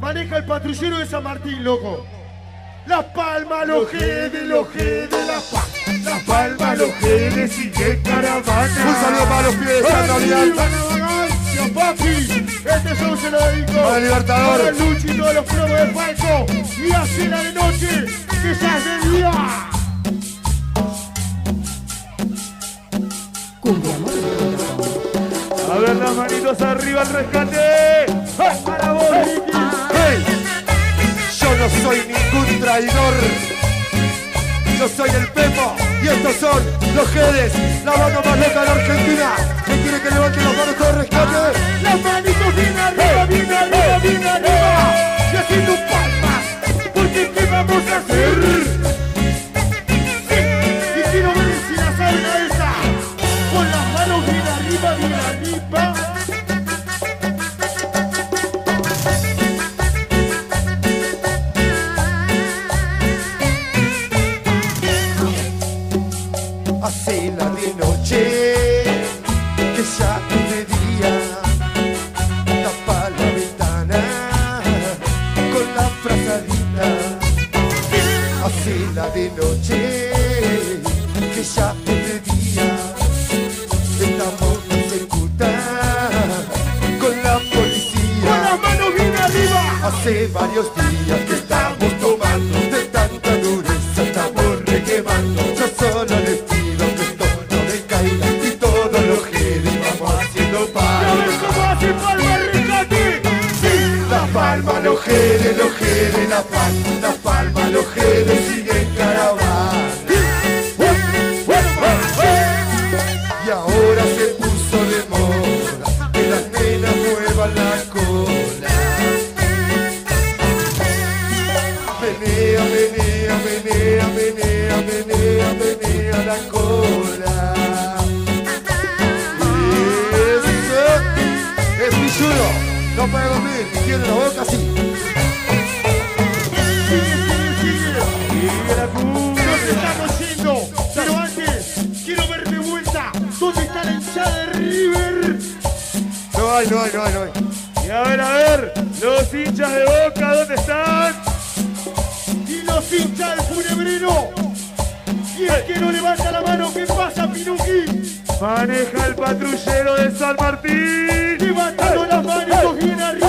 Maneja el patrullero de San Martín, loco. Las Palmas, los Gedes, los Gedes, Las Palmas, los Gedes, sigue caravana. Un saludo para los pies de Santa Alianza. Papi, este show se lo dedico para el Libertador, para Luchi y todos los promos de Falco. Y así la de noche, que se hace día. A ver las manitos arriba al rescate. Para vos, Ricky. Hey, yo no soy ningún traidor. Yo soy el Pepo y estos son los Gedes, la banda más loca de la Argentina. ¿Quién quiere que levante las manos todo el rescate? Las manitos bien arriba, bien arriba, bien arriba. Y haciendo palmas, porque ¿qué vamos a hacer? Sí, y quiero ver si la saben a esa. Con las manos bien arriba, bien arriba. Hace la de noche, que ya es de día. Tapa la ventana con la frazadita. Hace la de noche, que ya es de día. Estamos persecutas con la policía. Con las manos bien arriba. Hace varios días que estamos tomando, de tanta dureza estamos requemando. Yo solo les pido que esto no decaiga y todos los Gedes vamos haciendo ¿Ya ves palmas. cómo hace palma el rescate? Sí. Las Palmas, los Gedes, las Palmas, los Gedes siguen caravana. Y ahora se puso de moda que las nenas muevan la cola. Menea, menea, menea, menea, menea, menea la cola. Eso es pilludo, no puede dormir, tiene la boca así. Nos estamos yendo, pero antes quiero ver de vuelta dónde está la hinchada de River. No hay. Y a ver, los hinchas de Boca, ¿dónde están? Y los hinchas del Funebrero. Y el que no levanta la mano, ¿qué pasa, Pinuki? Maneja el patrullero de San Martín. Levantando las manos bien arriba.